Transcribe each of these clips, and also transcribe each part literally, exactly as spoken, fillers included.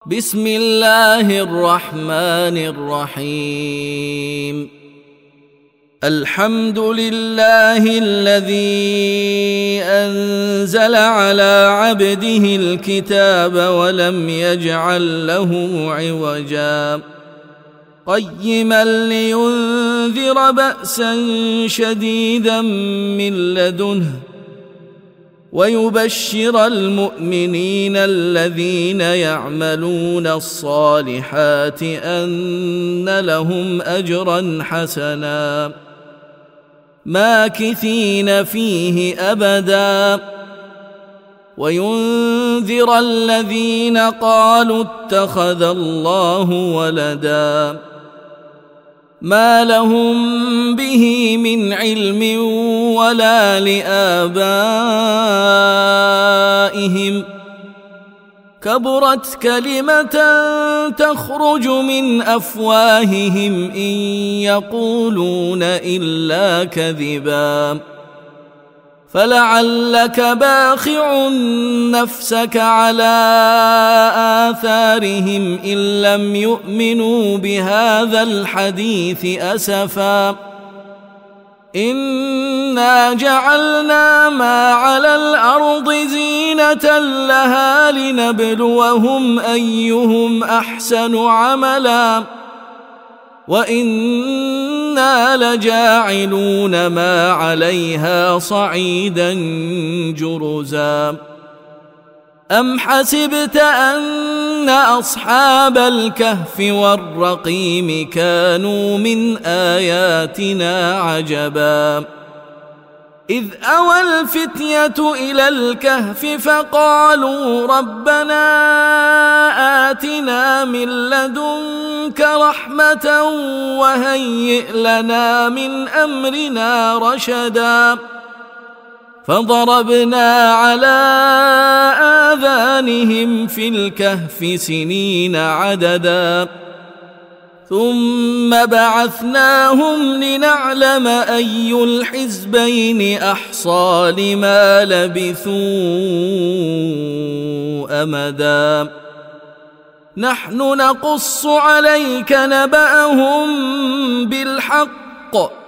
بسم الله الرحمن الرحيم. الحمد لله الذي أنزل على عبده الكتاب ولم يجعل له عوجا قيما لينذر بأسا شديدا من لدنه ويبشر المؤمنين الذين يعملون الصالحات أن لهم أجرا حسنا ماكثين فيه أبدا وينذر الذين قالوا اتخذ الله ولدا ما لهم به من علم ولا لآبائهم كبرت كلمة تخرج من أفواههم إن يقولون إلا كذبا فلعلك باخع نفسك على آثارهم إن لم يؤمنوا بهذا الحديث أسفا إنا جعلنا ما على الأرض زينة لها لنبلوهم أيهم أحسن عملا وإنا لجاعلون ما عليها صعيدا جرزا أم حسبت أن أصحاب الكهف والرقيم كانوا من آياتنا عجبا إذ أوى الفتية إلى الكهف فقالوا ربنا آتنا من لدنك رحمة وهيئ لنا من أمرنا رشدا فضربنا على آذانهم في الكهف سنين عددا ثم بعثناهم لنعلم أي الحزبين أحصى لما لبثوا أمدا نحن نقص عليك نبأهم بالحق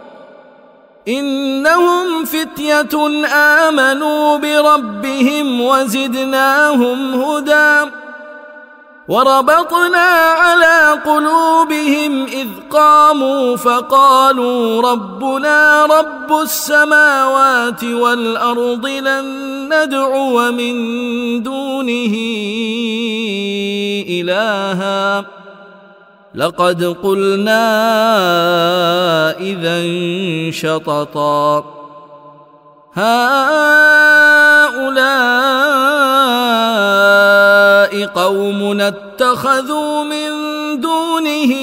إنهم فتية آمنوا بربهم وزدناهم هدى وربطنا على قلوبهم إذ قاموا فقالوا ربنا رب السماوات والأرض لن ندعو من دونه إلها لقد قلنا إذا شططا هؤلاء قومنا اتخذوا من دونه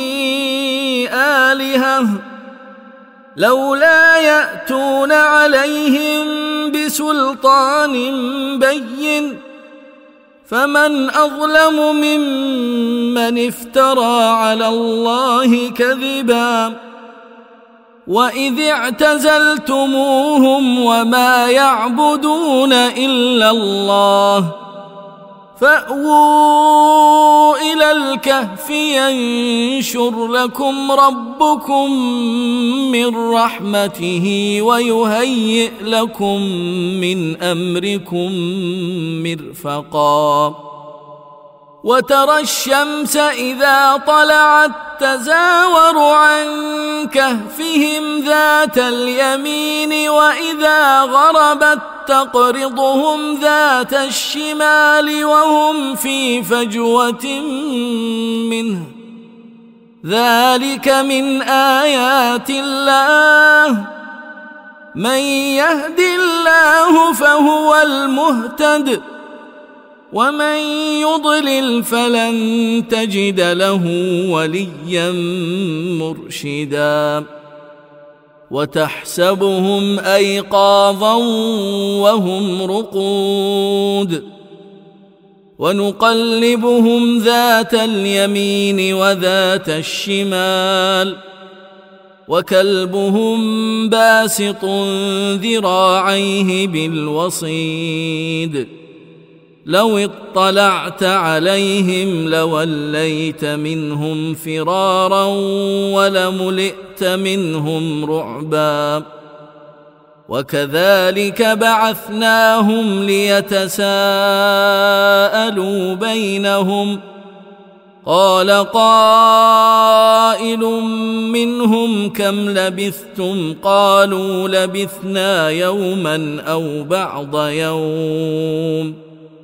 آلهة لولا يأتون عليهم بسلطان بين فمن أظلم ممن افترى على الله كذبا وإذ اعتزلتموهم وما يعبدون إلا الله فأووا إلى الكهف ينشر لكم ربكم من رحمته ويهيئ لكم من أمركم مرفقا وترى الشمس إذا طلعت تزاور عن كهفهم ذات اليمين وإذا غربت تقرضهم ذات الشمال وهم في فجوة منه ذلك من آيات الله من يهد الله فهو المهتد ومن يضلل فلن تجد له وليا مرشدا وتحسبهم أيقاظا وهم رقود ونقلبهم ذات اليمين وذات الشمال وكلبهم باسط ذراعيه بالوصيد لو اطلعت عليهم لوليت منهم فرارا ولملئت منهم رعبا وكذلك بعثناهم ليتساءلوا بينهم قال قائل منهم كم لبثتم قالوا لبثنا يوما أو بعض يوم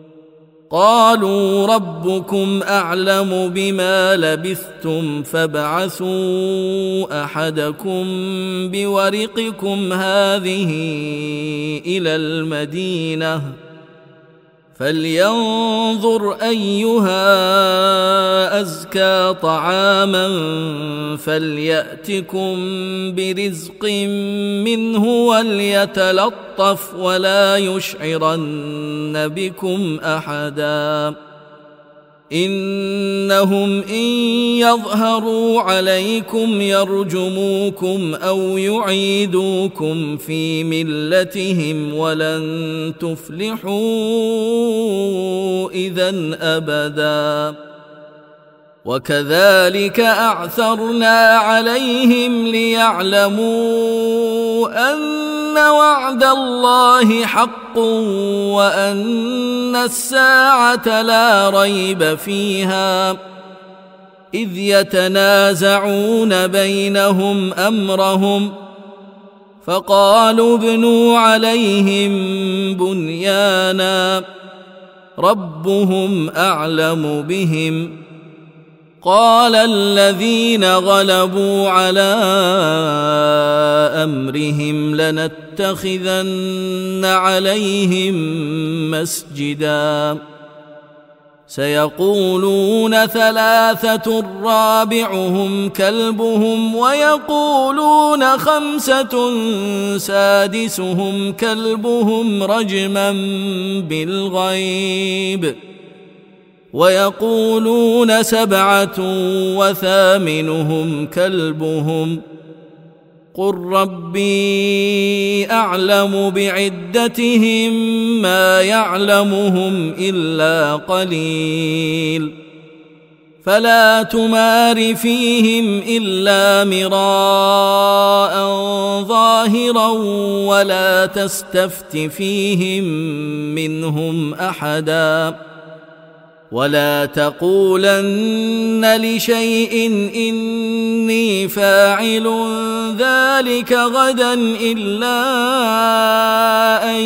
قالوا ربكم أعلم بما لبثتم فابعثوا أحدكم بورقكم هذه إلى المدينة فلينظر أيها أزكى طعاما فليأتكم برزق منه وليتلطف ولا يشعرن بكم أحدا إنهم إن يظهروا عليكم يرجموكم أو يعيدوكم في ملتهم ولن تفلحوا إذن أبدا وكذلك أعثرنا عليهم ليعلموا أن وعد الله حق وأن الساعة لا ريب فيها إذ يتنازعون بينهم أمرهم فقالوا ابنوا عليهم بنيانا ربهم أعلم بهم قال الذين غلبوا على أمرهم لنتخذن عليهم مسجدا سيقولون ثلاثة رابعهم كلبهم ويقولون خمسة سادسهم كلبهم رجما بالغيب ويقولون سبعة وثامنهم كلبهم قل ربي أعلم بعدتهم ما يعلمهم إلا قليل فلا تمار فيهم إلا مراء ظاهرا ولا تستفت فيهم منهم أحدا ولا تقولن لشيء إني فاعل ذلك غدا إلا أن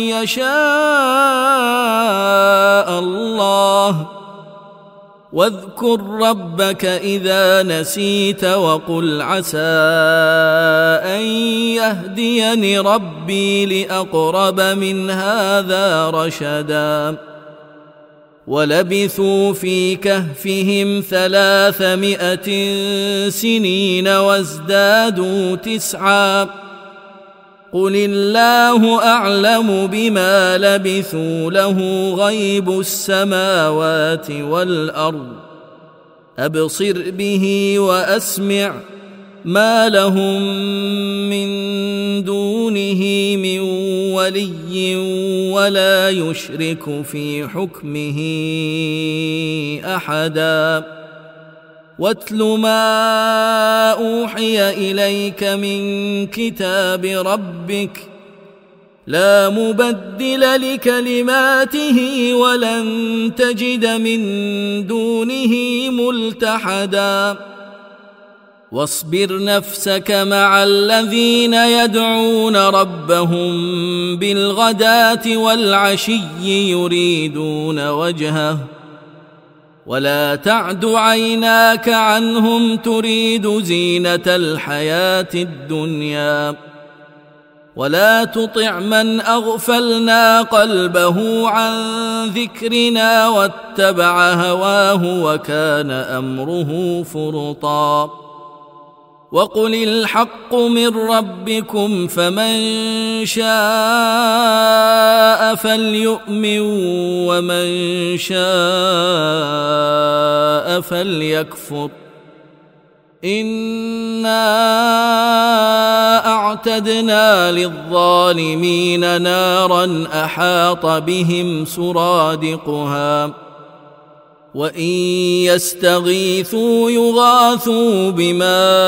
يشاء الله واذكر ربك إذا نسيت وقل عسى أن يهديني ربي لأقرب من هذا رشدا ولبثوا في كهفهم ثلاثمائة سنين وازدادوا تسعا قل الله أعلم بما لبثوا له غيب السماوات والأرض أبصر به وأسمع ما لهم من دونه من ولي ولا يشرك في حكمه أحدا واتل ما أوحي إليك من كتاب ربك لا مبدل لكلماته ولن تجد من دونه ملتحدا واصبر نفسك مع الذين يدعون ربهم بالغداة والعشي يريدون وجهه ولا تعد عيناك عنهم تريد زينة الحياة الدنيا ولا تطع من أغفلنا قلبه عن ذكرنا واتبع هواه وكان أمره فرطا وقل الحق من ربكم فمن شاء فليؤمن ومن شاء فليكفر إنا أعتدنا للظالمين نارا أحاط بهم سرادقها وإن يستغيثوا يغاثوا بماء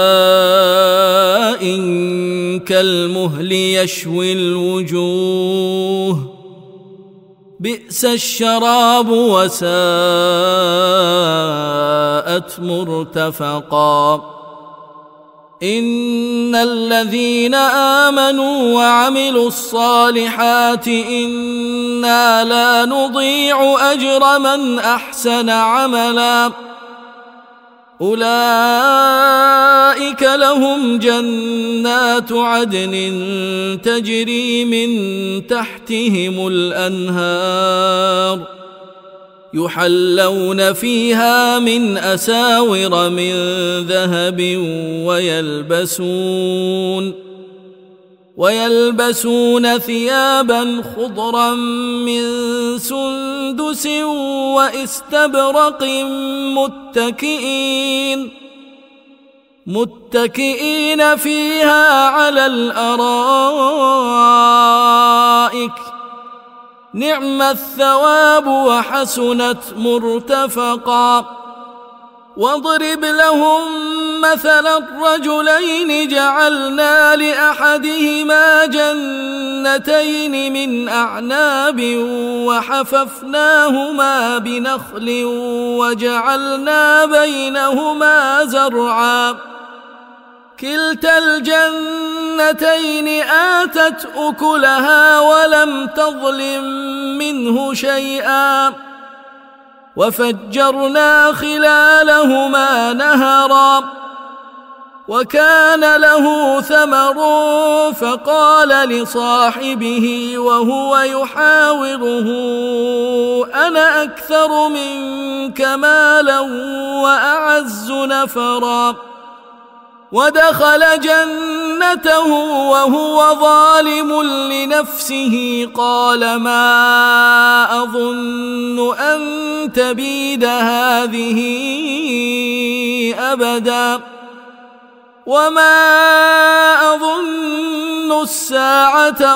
كالمهل يشوي الوجوه بئس الشراب وساءت مرتفقا إن الذين آمنوا وعملوا الصالحات إنا لا نضيع أجر من أحسن عملا أولئك لهم جنات عدن تجري من تحتهم الأنهار يحلون فيها من أساور من ذهب ويلبسون ويلبسون ثيابا خضرا من سندس واستبرق متكئين متكئين فيها على الأرائك نعم الثواب وحسنت مرتفقا واضرب لهم مثلا الرجلين جعلنا لأحدهما جنتين من أعناب وحففناهما بنخل وجعلنا بينهما زرعا كلتا الجنتين آتت أكلها ولم تظلم منه شيئا وفجرنا خلالهما نهرا وكان له ثمر فقال لصاحبه وهو يحاوره أنا أكثر منك مالا وأعز نفرا ودخل جنته وهو ظالم لنفسه قال ما أظن أن تبيد هذه أبدا وما أظن الساعة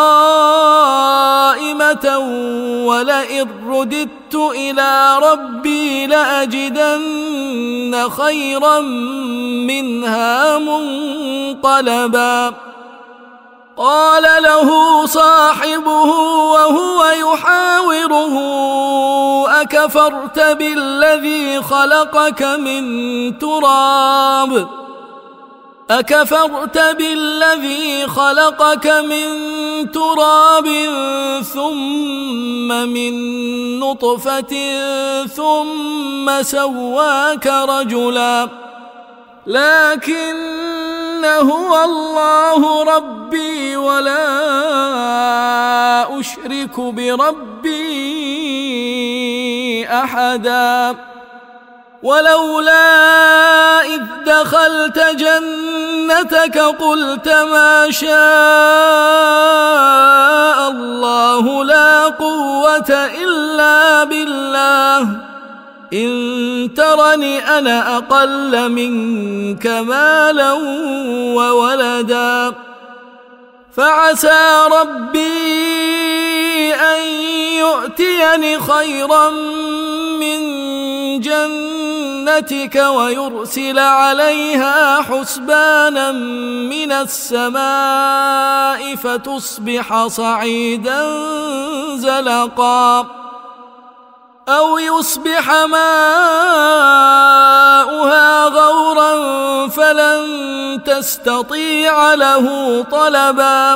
قائمة ولئن رددت إلى ربي لأجدن خيرا منها منقلبا قال له صاحبه وهو يحاوره أكفرت بالذي خلقك من تراب أكفرت بالذي خلقك من تراب ثم من نطفة ثم سواك رجلا لكن هو الله ربي ولا أشرك بربي أحدا ولولا إذ دخلت جنتك قلت ما شاء الله لا قوة إلا بالله إن ترني أنا أقل منك مالا وولدا فعسى ربي أن يؤتيني خيرا من جنتك ويرسل عليها حسبانا من السماء فتصبح صعيدا زلقا أو يصبح ماؤها غورا فلن تستطيع له طلبا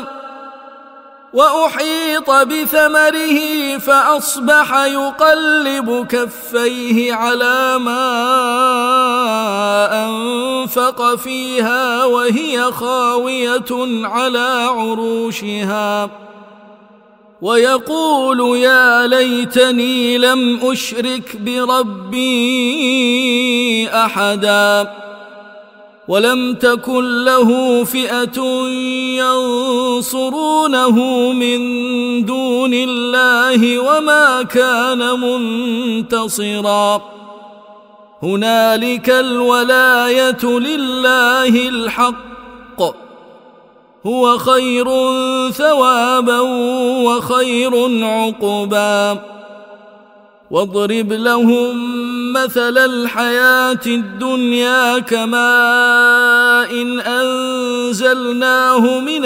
وأحيط بثمره فأصبح يقلب كفيه على ما أنفق فيها وهي خاوية على عروشها ويقول يا ليتني لم أشرك بربي أحدا ولم تكن له فئة ينصرونه من دون الله وما كان منتصرا هنالك الولاية لله الحق هو خير ثوابا وخير عقبا واضرب لهم مثل الحياة الدنيا كماء إن أنزلناه من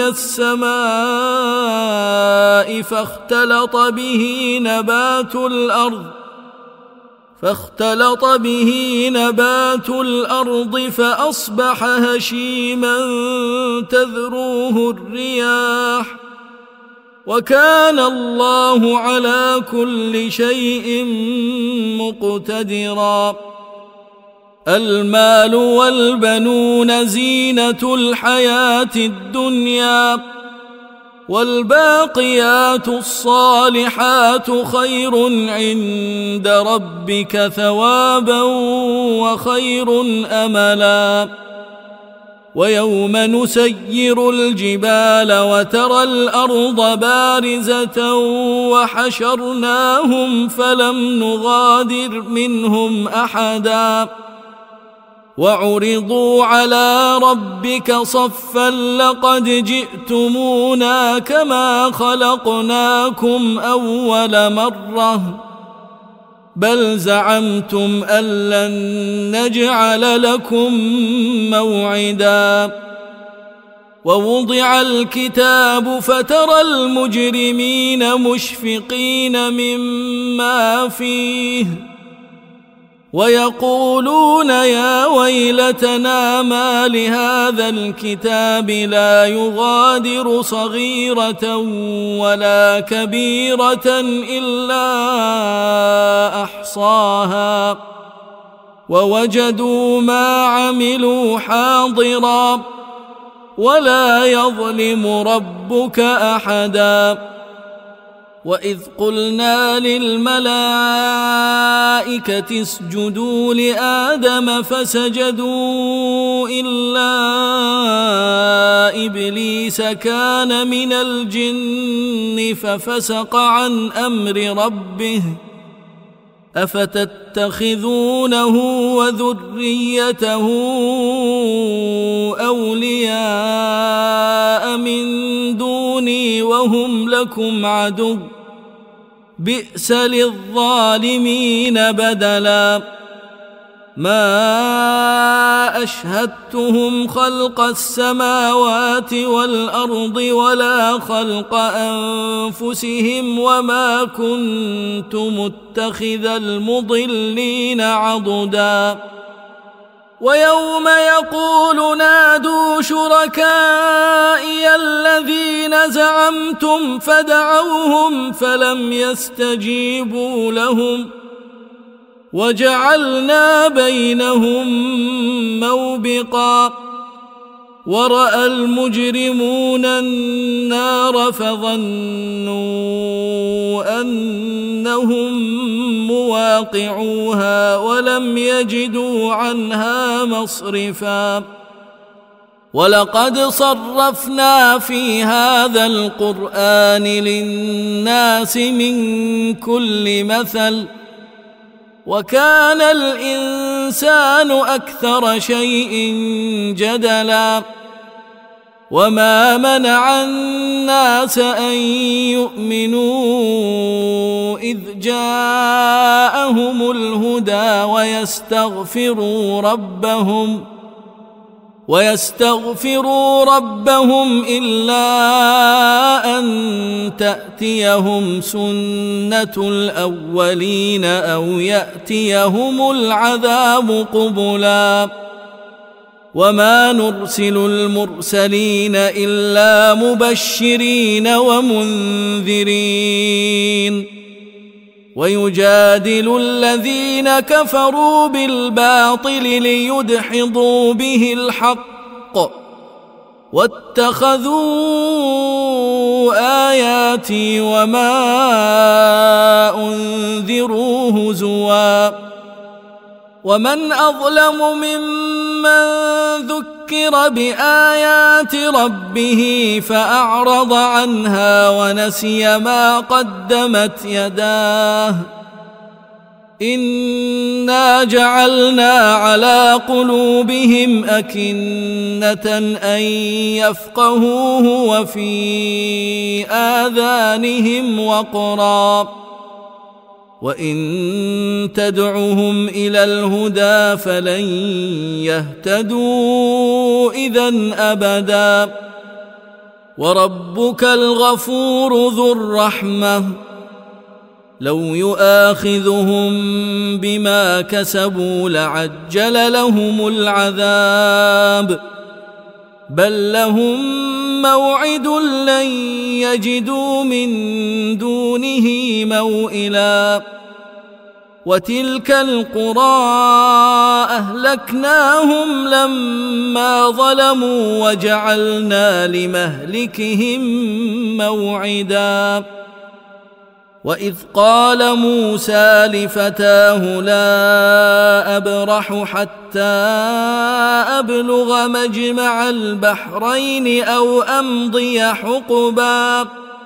السماء فاختلط به نبات الأرض فاختلط به نبات الأرض فأصبح هشيما تذروه الرياح وكان الله على كل شيء مقتدرا المال والبنون زينة الحياة الدنيا والباقيات الصالحات خير عند ربك ثوابا وخير أملا ويوم نسير الجبال وترى الأرض بارزة وحشرناهم فلم نغادر منهم أحدا وعرضوا على ربك صفا لقد جئتمونا كما خلقناكم أول مرة بل زعمتم أن لن نجعل لكم موعدا ووضع الكتاب فترى المجرمين مشفقين مما فيه ويقولون يا ويلتنا ما لهذا الكتاب لا يغادر صغيرة ولا كبيرة إلا أحصاها ووجدوا ما عملوا حاضرا ولا يظلم ربك أحدا وإذ قلنا للملائكة اسجدوا لآدم فسجدوا إلا إبليس كان من الجن ففسق عن أمر ربه أفتتخذونه وذريته أولياء من دوني وهم لكم عدو بئس للظالمين بدلا ما أشهدتهم خلق السماوات والأرض ولا خلق أنفسهم وما كنت متخذ المضلين عضدا ويوم يقول نادوا شركائي الذين زعمتم فدعوهم فلم يستجيبوا لهم وجعلنا بينهم موبقا ورأى المجرمون النار فظنوا أنهم مواقعوها ولم يجدوا عنها مصرفا ولقد صرفنا في هذا القرآن للناس من كل مثل وكان الإنسان أكثر شيء جدلا وما منع الناس أن يؤمنوا إذ جاءهم الهدى ويستغفروا ربهم ويستغفروا ربهم إلا أن تأتيهم سنة الأولين أو يأتيهم العذاب قبلا وما نرسل المرسلين إلا مبشرين ومنذرين ويجادل الذين كفروا بالباطل ليدحضوا به الحق واتخذوا آياتي وما أنذروا هزوا ومن أظلم ممن ذكر بآيات ربه فأعرض عنها ونسي ما قدمت يداه إنا جعلنا على قلوبهم أكنة أن يفقهوه وفي آذانهم وقرا وإن تدعهم إلى الهدى فلن يهتدوا إذن أبدا وربك الغفور ذو الرحمة لو يؤاخذهم بما كسبوا لعجل لهم العذاب بل لهم موعد لن يجدوا من دونه موئلا وتلك القرى أهلكناهم لما ظلموا وجعلنا لمهلكهم موعدا وإذ قال موسى لفتاه لا أبرح حتى أبلغ مجمع البحرين أو أمضي حقبا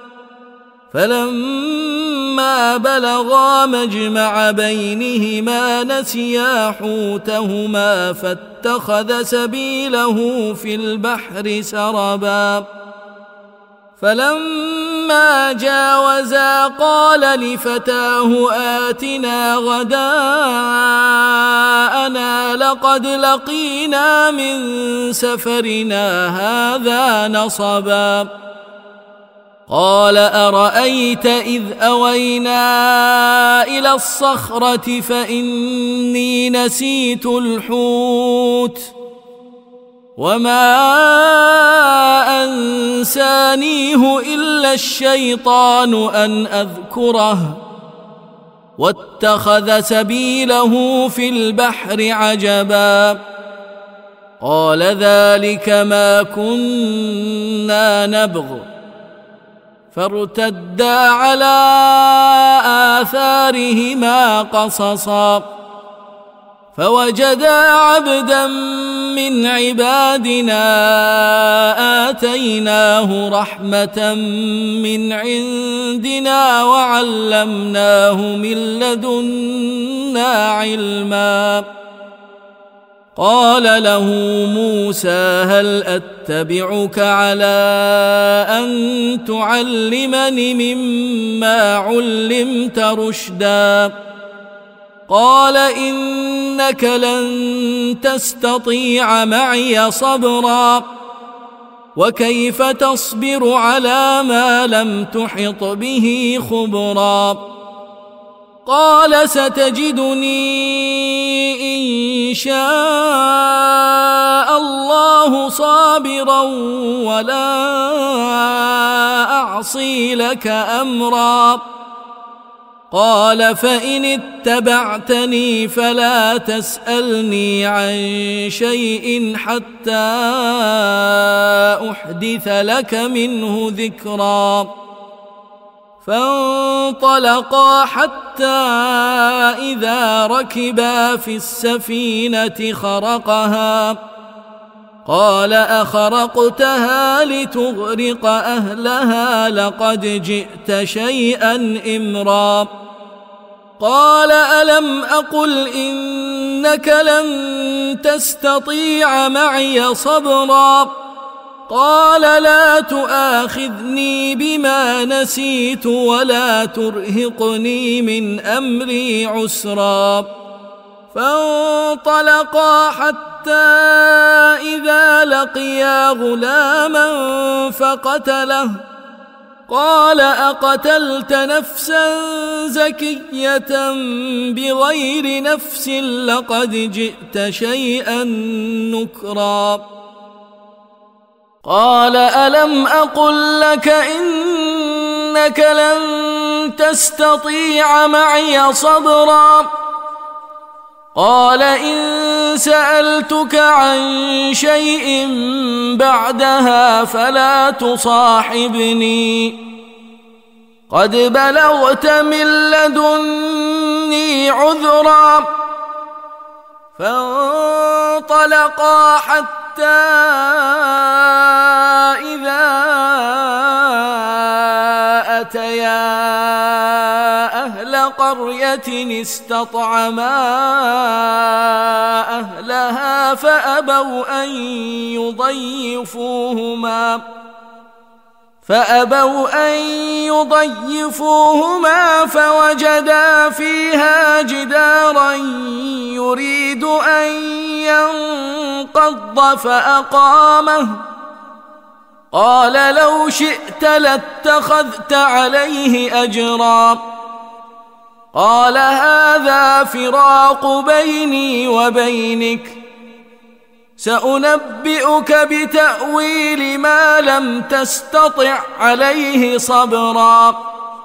فلما بلغا مجمع بينهما نسيا حوتهما فاتخذ سبيله في البحر سربا فلما جاوزا قال لفتاه آتنا غداءنا لقد لقينا من سفرنا هذا نصبا قال أرأيت إذ أوينا إلى الصخرة فإني نسيت الحوت وما أنسانيه إلا الشيطان أن أذكره واتخذ سبيله في البحر عجبا قال ذلك ما كنا نبغ فارتدا على آثارهما قصصا فوجدا عبدا من عبادنا آتيناه رحمة من عندنا وعلمناه من لدنا علما قال له موسى هل أتبعك على أن تعلمني مما علمت رشدا قال إنك لن تستطيع معي صبرا وكيف تصبر على ما لم تحط به خبرا قال ستجدني إن شاء الله صابرا ولا أعصي لك أمرا قال فإن اتبعتني فلا تسألني عن شيء حتى أحدث لك منه ذكرا فانطلقا حتى إذا ركبا في السفينة خرقها قال أخرقتها لتغرق أهلها لقد جئت شيئا إمرا قال ألم أقل إنك لن تستطيع معي صبرا قال لا تؤاخذني بما نسيت ولا ترهقني من أمري عسرا فانطلقا حتى إذا لقيا غلاما فقتله قال أقتلت نفسا زكية بغير نفس لقد جئت شيئا نكرا قال ألم أقل لك إنك لن تستطيع معي صبرا قال إن سألتك عن شيء بعدها فلا تصاحبني قد بلغت من لدني عذرا فانطلقا حتى إذا أتيا أهل قرية قرية استطعما أهلها فأبوا أن يضيفوهما فأبوا أن يضيفوهما فوجدا فيها جدارا يريد أن ينقض فأقامه قال لو شئت لاتخذت عليه أجرا قال هذا فراق بيني وبينك سأنبئك بتأويل ما لم تستطع عليه صبرا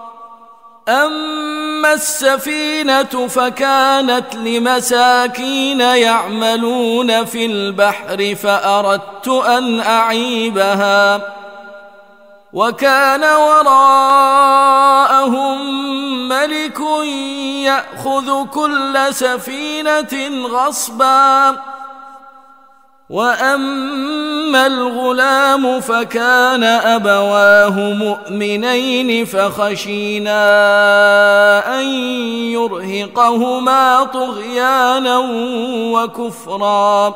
أما السفينة فكانت لمساكين يعملون في البحر فأردت أن أعيبها وكان وراءهم ملك يأخذ كل سفينة غصبا وأما الغلام فكان أبواه مؤمنين فخشينا أن يرهقهما طغيانا وكفرا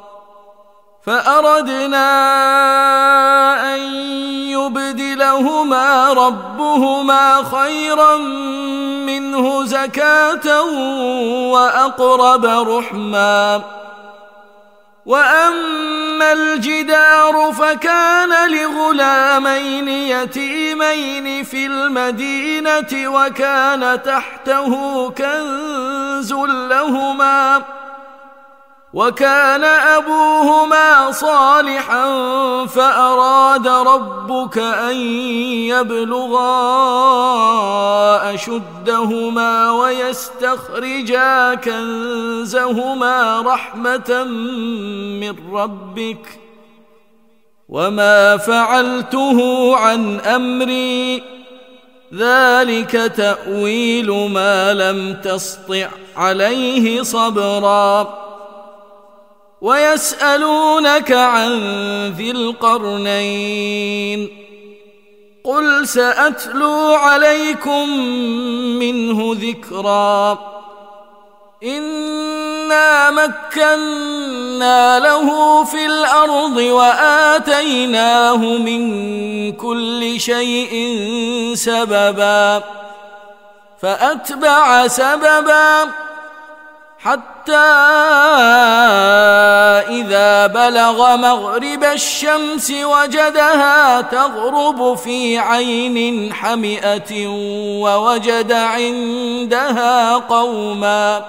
فأردنا أن يبدلهما ربهما خيرا منه زكاة وأقرب رحما وأما الجدار فكان لغلامين يتيمين في المدينة وكان تحته كنز لهما وكان أبوهما صالحا فأراد ربك أن يبلغا أشدهما ويستخرجا كنزهما رحمة من ربك وما فعلته عن أمري ذلك تأويل ما لم تسطع عليه صبرا ويسألونك عن ذي القرنين قل سأتلو عليكم منه ذكرا إنا مكنا له في الأرض وآتيناه من كل شيء سببا فأتبع سببا حتى إذا بلغ مغرب الشمس وجدها تغرب في عين حمئة ووجد عندها قوما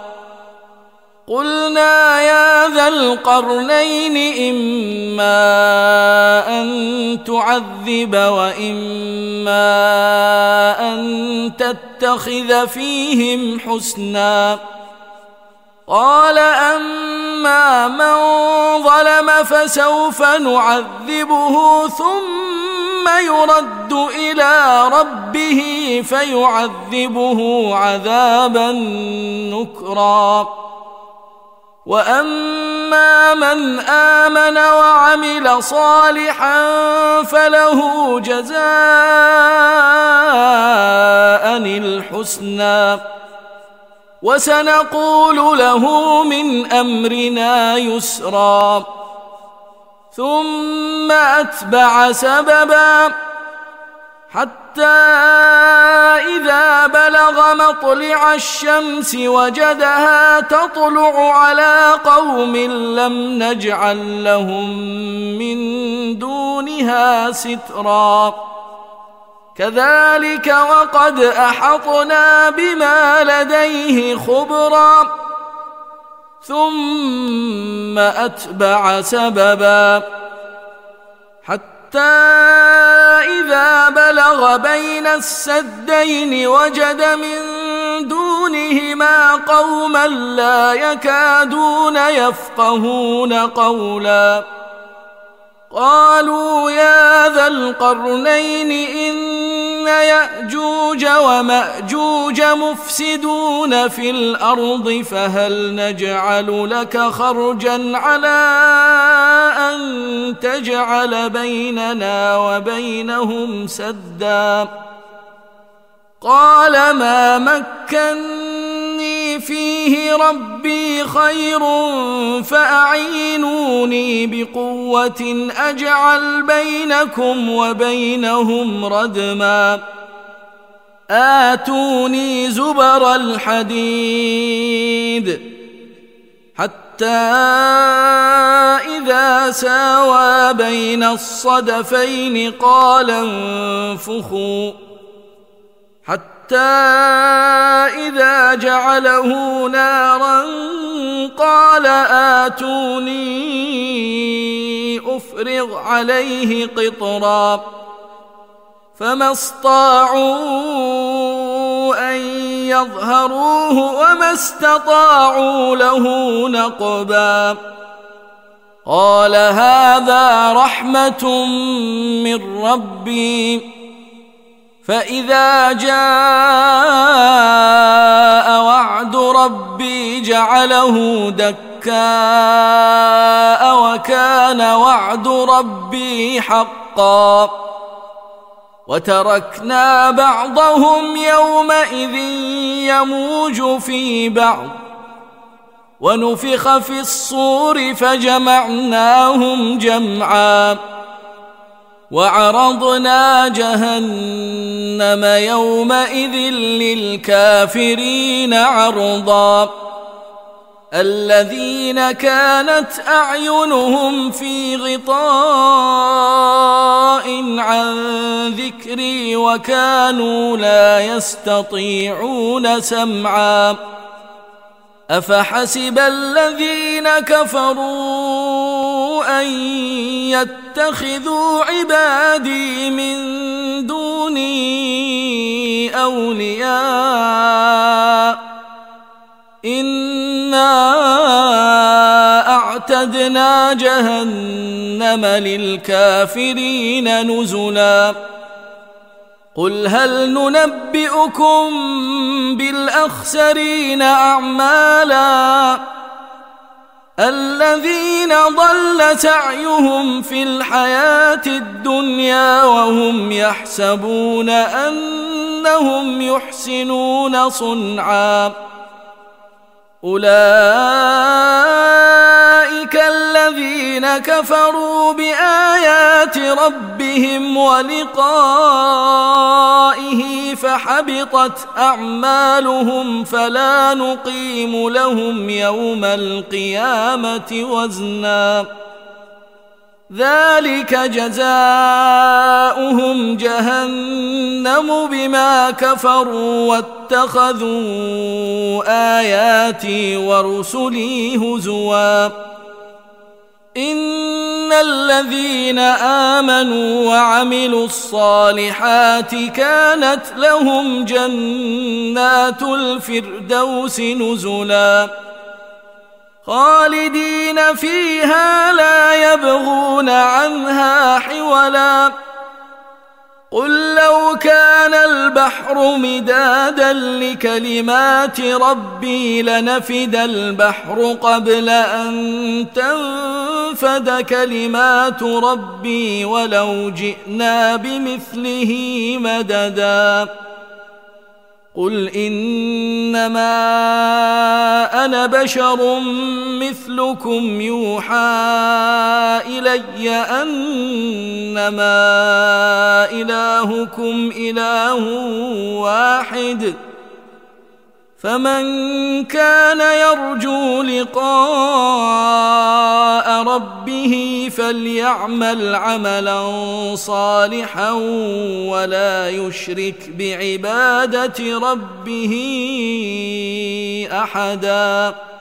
قلنا يا ذا القرنين إما أن تعذب وإما أن تتخذ فيهم حسنا قال أما من ظلم فسوف نعذبه ثم يرد إلى ربه فيعذبه عذابا نكرا وأما من آمن وعمل صالحا فله جزاء الحسنى وسنقول له من أمرنا يسرا ثم أتبع سببا حتى إذا بلغ مطلع الشمس وجدها تطلع على قوم لم نجعل لهم من دونها سترا كذلك وقد أحطنا بما لديه خبرا ثم أتبع سببا حتى إذا بلغ بين السدين وجد من دونهما قوما لا يكادون يفقهون قولا قالوا يا ذا القرنين إن يأجوج ومأجوج مفسدون في الأرض فهل نجعل لك خرجا على أن تجعل بيننا وبينهم سدا قال ما مكنا فيه ربي خير فأعينوني بقوة أجعل بينكم وبينهم ردما آتوني زبر الحديد حتى إذا ساوى بين الصدفين قال انفخوا حتى إذا جعله نارا قال آتوني أفرغ عليه قطرا فما استطاعوا أن يظهروه وما استطاعوا له نقبا قال هذا رحمة من ربي فإذا جاء وعد ربي جعله دكاء وكان وعد ربي حقا وتركنا بعضهم يومئذ يموج في بعض ونفخ في الصور فجمعناهم جمعا وعرضنا جهنم يومئذ للكافرين عرضا الذين كانت أعينهم في غطاء عن ذكري وكانوا لا يستطيعون سمعا أفحسب الذين كفروا أن يتخذوا عبادي من دوني أولياء إنا أعتدنا جهنم للكافرين نزلا قل هل ننبئكم بالأخسرين أعمالا الذين ضل سعيهم في الحياة الدنيا وهم يحسبون أنهم يحسنون صنعا أولئك الذين كفروا بآيات ربهم ولقائه فحبطت أعمالهم فلا نقيم لهم يوم القيامة وزنا ذلك جزاؤهم جهنم بما كفروا واتخذوا آياتي ورسلي هزوا إن الذين آمنوا وعملوا الصالحات كانت لهم جنات الفردوس نزلا خالدين فيها لا يبغون عنها حولا قل لو كان البحر مدادا لكلمات ربي لنفد البحر قبل أن تنفد كلمات ربي ولو جئنا بمثله مددا قل إنما أنا بشر مثلكم يوحى إلي أنما إلهكم إله واحد فمن كان يرجو لقاء ربه فليعمل عملا صالحا ولا يشرك بعبادة ربه أحدا.